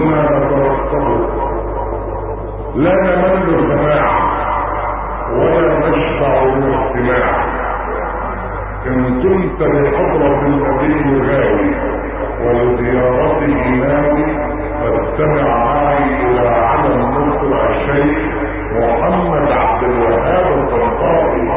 كنا نترقبه لا نمل سماع ولا نشبع من استماع. ان كنت لحضرة النبي غاوي ولزيارته ناوي فاستمع معي الى علم مصر الشيخ محمد عبد الوهاب الطنطاوي.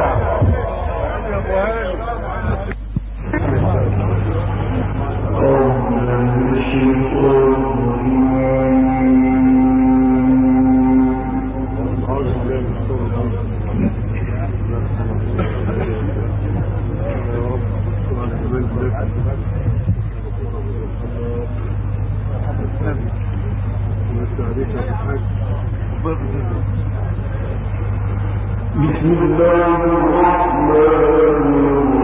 بسم الله الرحمن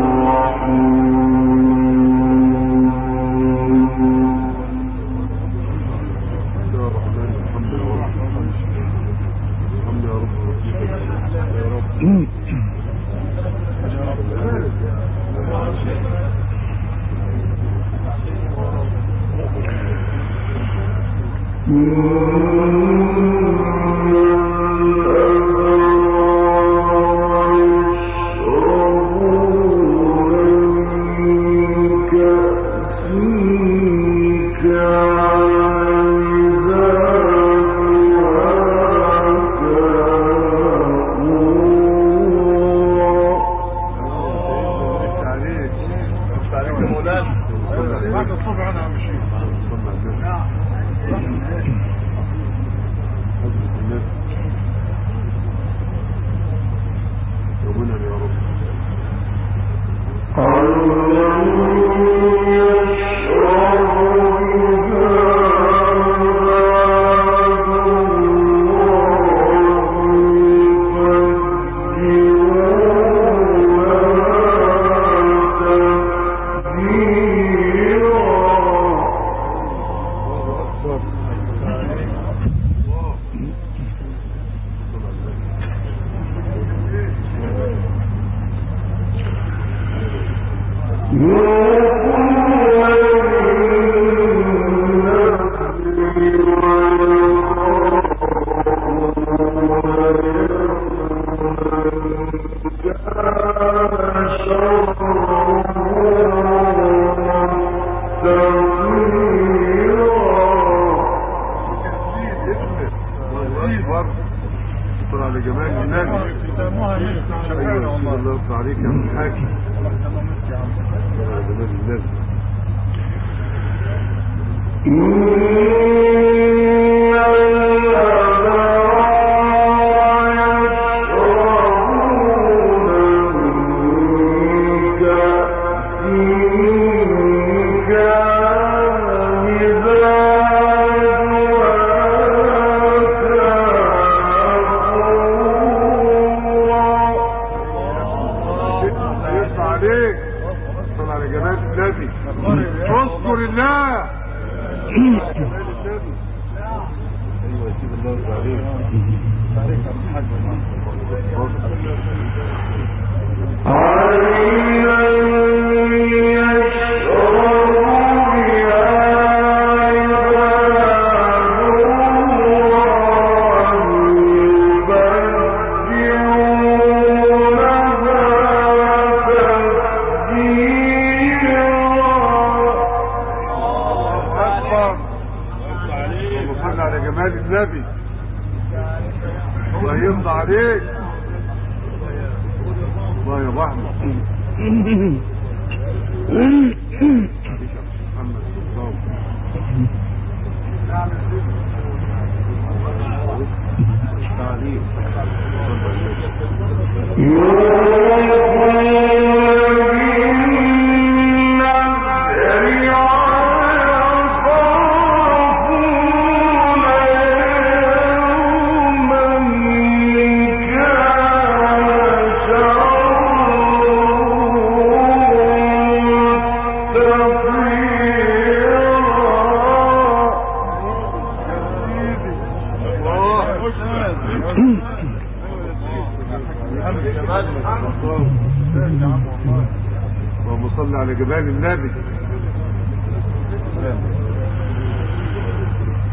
اللهم صل على جمال النبي.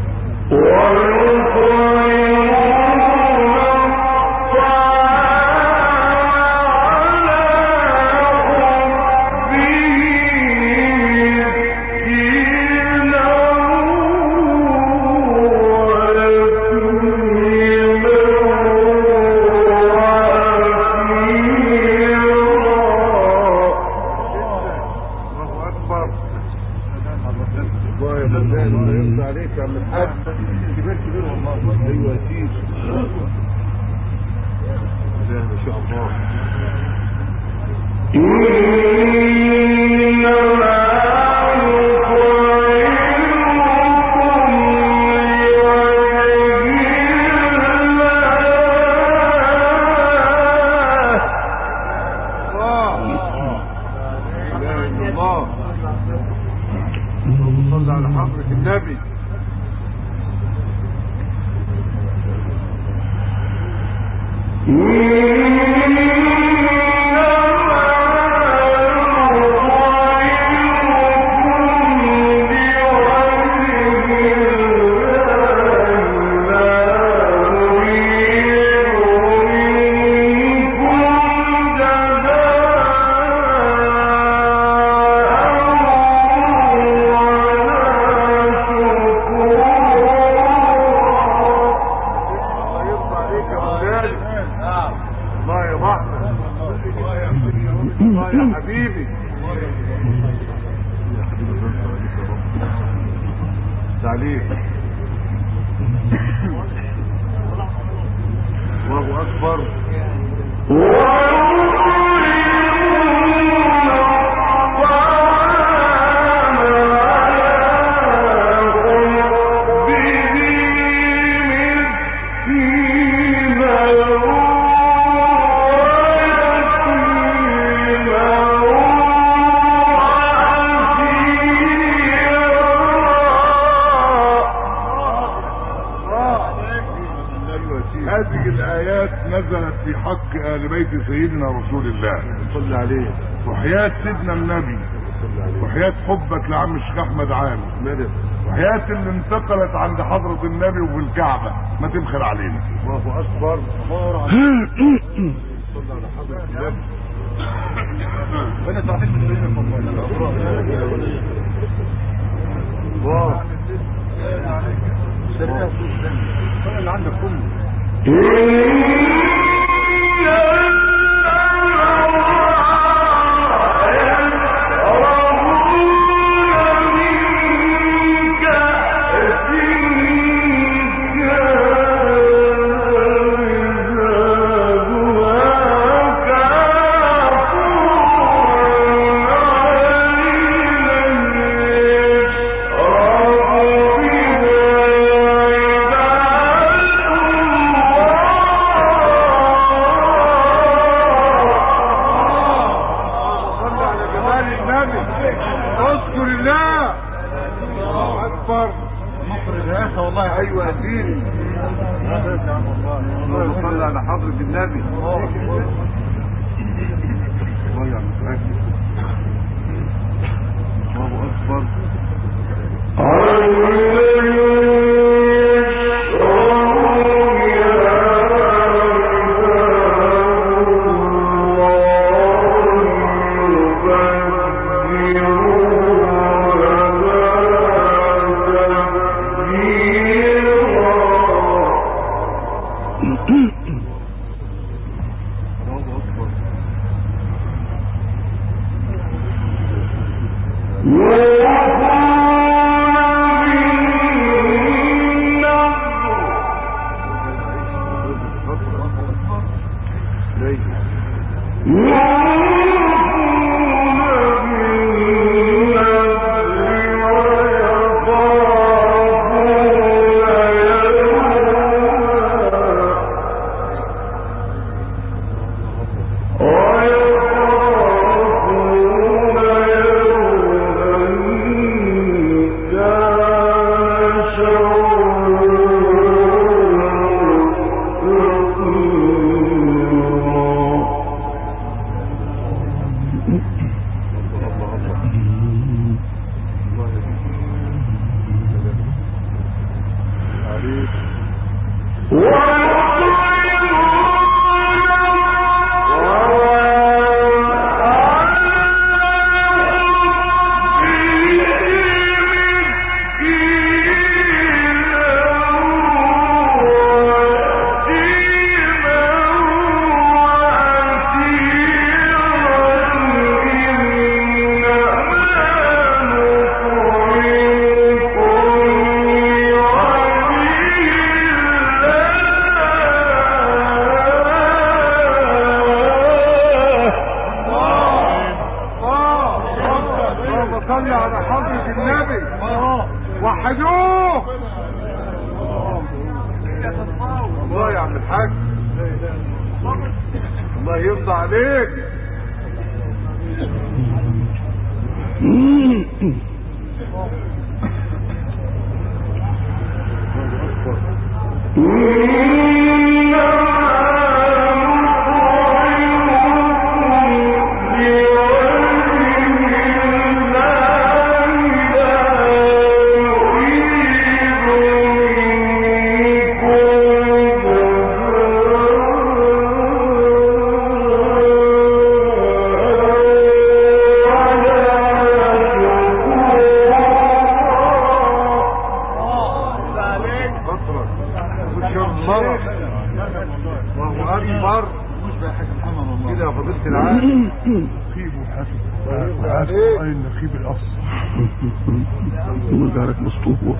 كبير والله. ايوه يا سيدي. لا ما شاء الله. صلى على حضرة النبي. الله أكبر. هذه الآيات نزلت في حق آل بيت سيدنا رسول الله صلى عليه، وحياة سيدنا النبي، وحياة حبك لعم الشيخ أحمد عامر، وحياة اللي انتقلت عند حضرة النبي وفي الكعبة، ما تبخل علينا. الله أكبر. الله صلى على حضرة النبي. بنا تعطيك من الله. اللي عندك كله. اذكر الله. الله اكبر. مصر الرئاسة والله. ايوه يا سيدي. الله صلى على حضرة النبي. الله اكبر. يرضى عليك. ودارك مسطوبة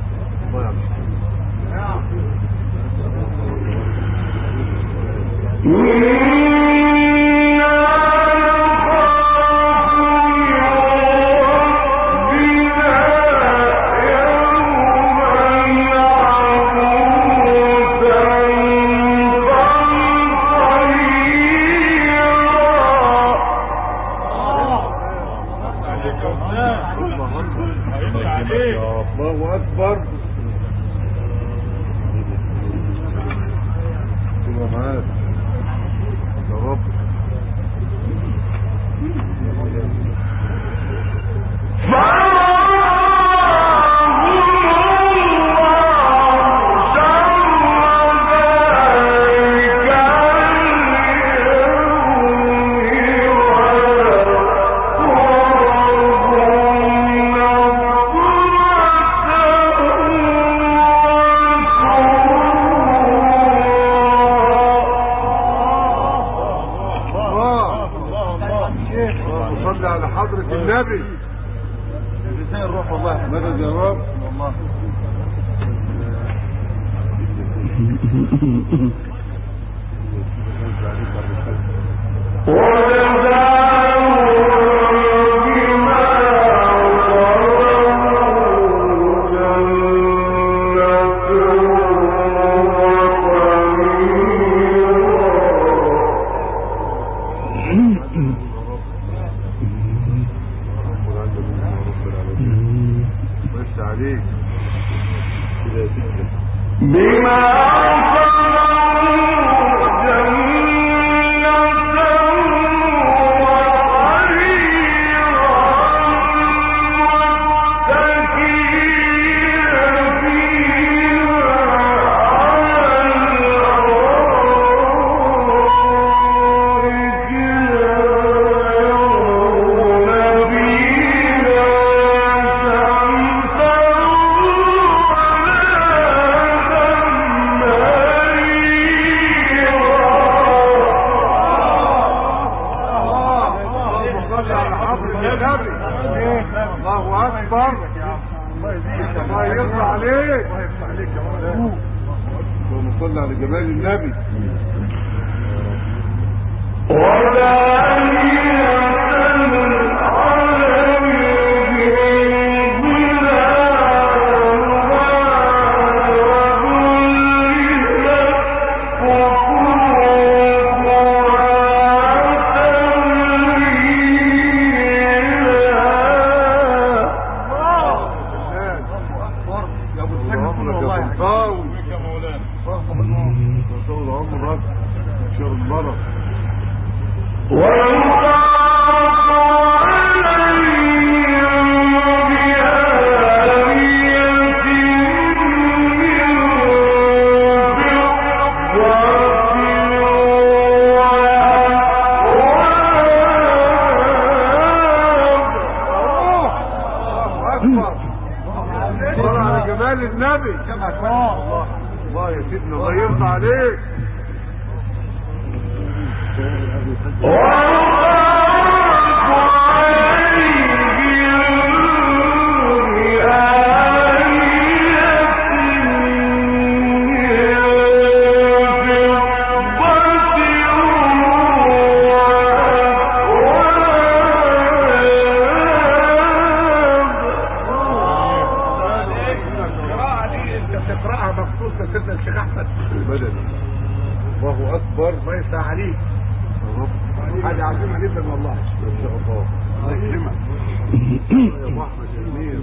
الله أكبر. كده معاك يا رب. صلي على حضرة النبي. ازاي الروح والله مدد يا رب والله. عليك بما الله أكبر. الله يرضى عليك. اللهم صل على جمال النبي. على جمال النبي. الله يا سيدنا الله يرضى عليك. تقرأها مخصوص لسيدنا الشيخ احمد. الله اكبر. الله يفتح عليك يا رب. حاجه عظيمه جدا والله. ما شاء الله، الله يكرمك يا ابو احمد. جميل،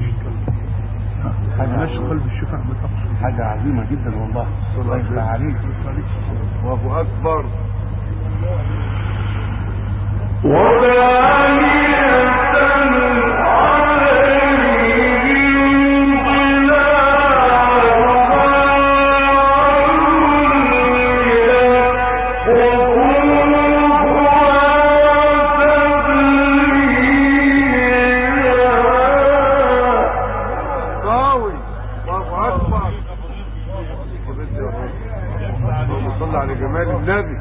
حاجه قلب الشفاء بطبع، حاجه عظيمه جدا والله. الله يفتح عليك. الله اكبر. صلى على جمال النبي.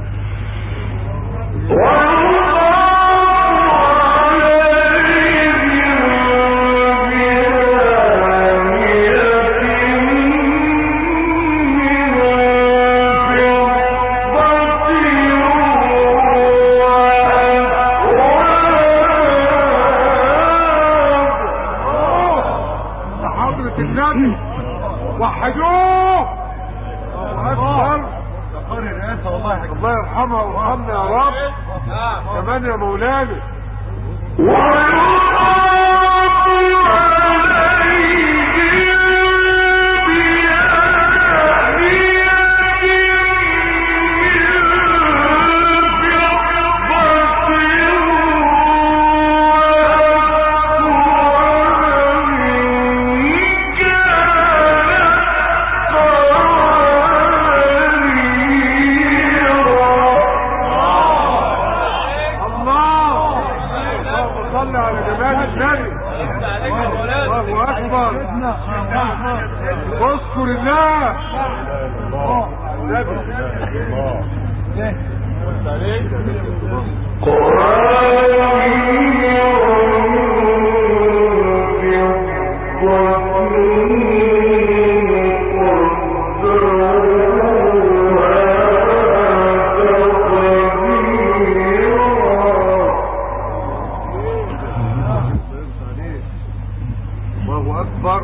حضرة النبي وحدوه. الله يرحمها ويرحمنا يا رب. كمان يا مولانا. صلى على جمال النبي. الله اكبر. اذكر الله. الله اكبر.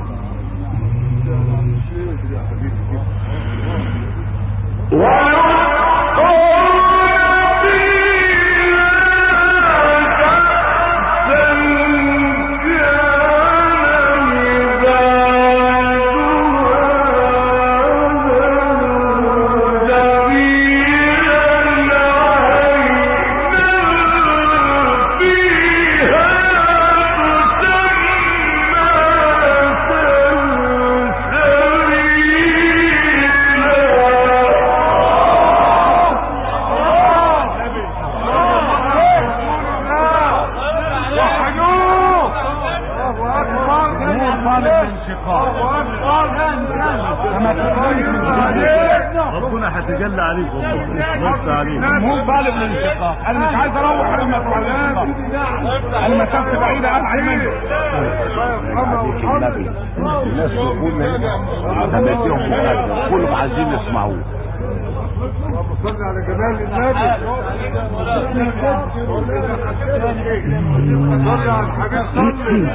ربنا هتجلى عليك والله. مو طالب من الانشقاق. انا مش عايز اروح لما المسافه بعيده ابعد مني. الناس يقولون هماتيهم مقدم كلهم عايزين يسمعوه. صلى على جمال النبي. صلى على الحبيب. صلي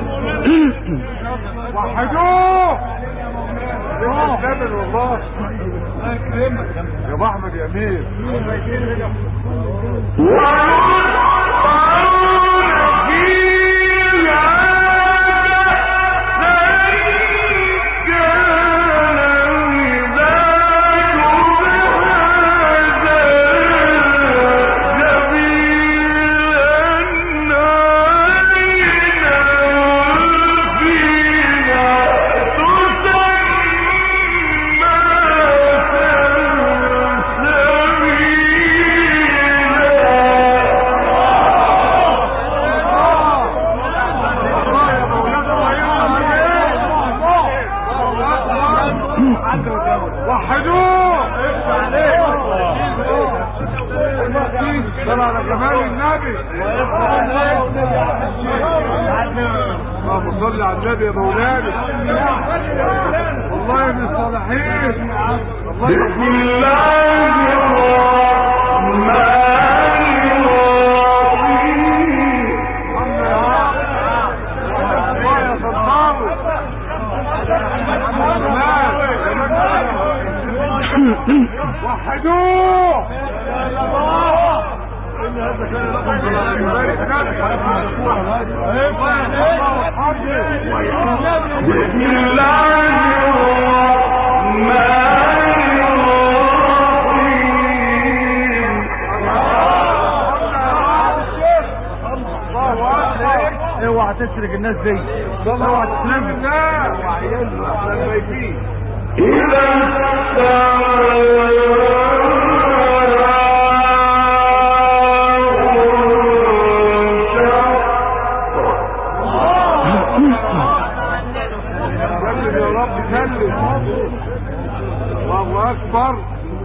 وحدوه. والله الله يكرمك يا ابو احمد يا امير. وحدوه. صلى على جمال النبي. اللهم صل على النبي يا مولانا. والله من الصالحين. بسم الله الرحمن الرحيم. وحدوه. اوعى تسرق الناس دي، اوعى تسرق يا رب سلم. الله اكبر.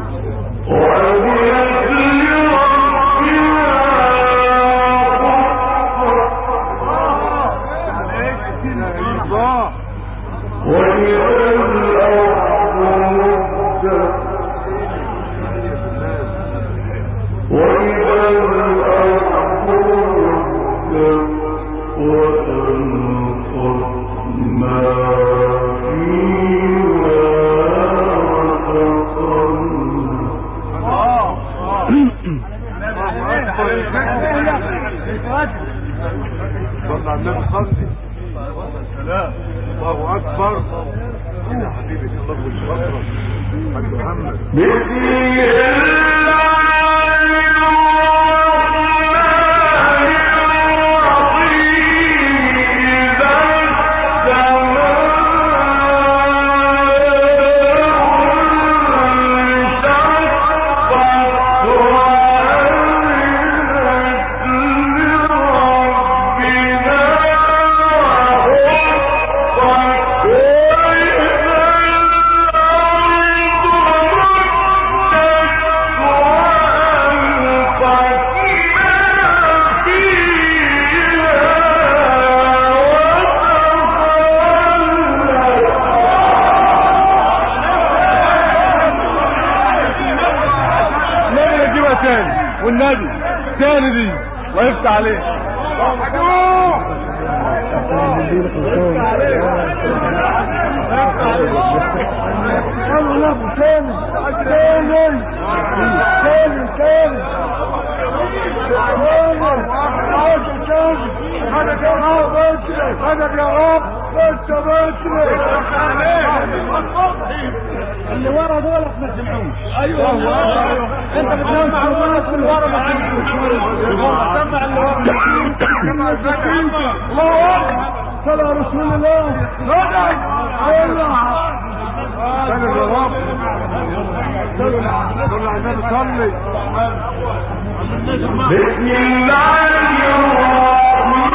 الله اكبر. يا حبيبي الله والشكر حاج محمد. والنبي تاني دي وقفت عليه. اللي ورا دول ما تسمعوش. ايوه انت بتنام مع الناس اللي ورا ما تسمعوش. سمع اللي ورا. الله صلى على رسول الله. سلم يا رب. صلى على النبي صلي. بسم الله الرحمن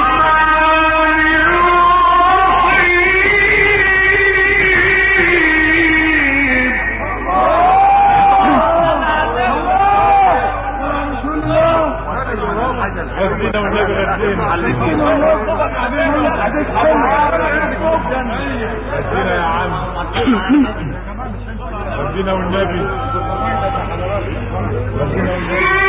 غزينا والنبي غزينا غزينا يا عم غزينا والنبي غزينا والنبي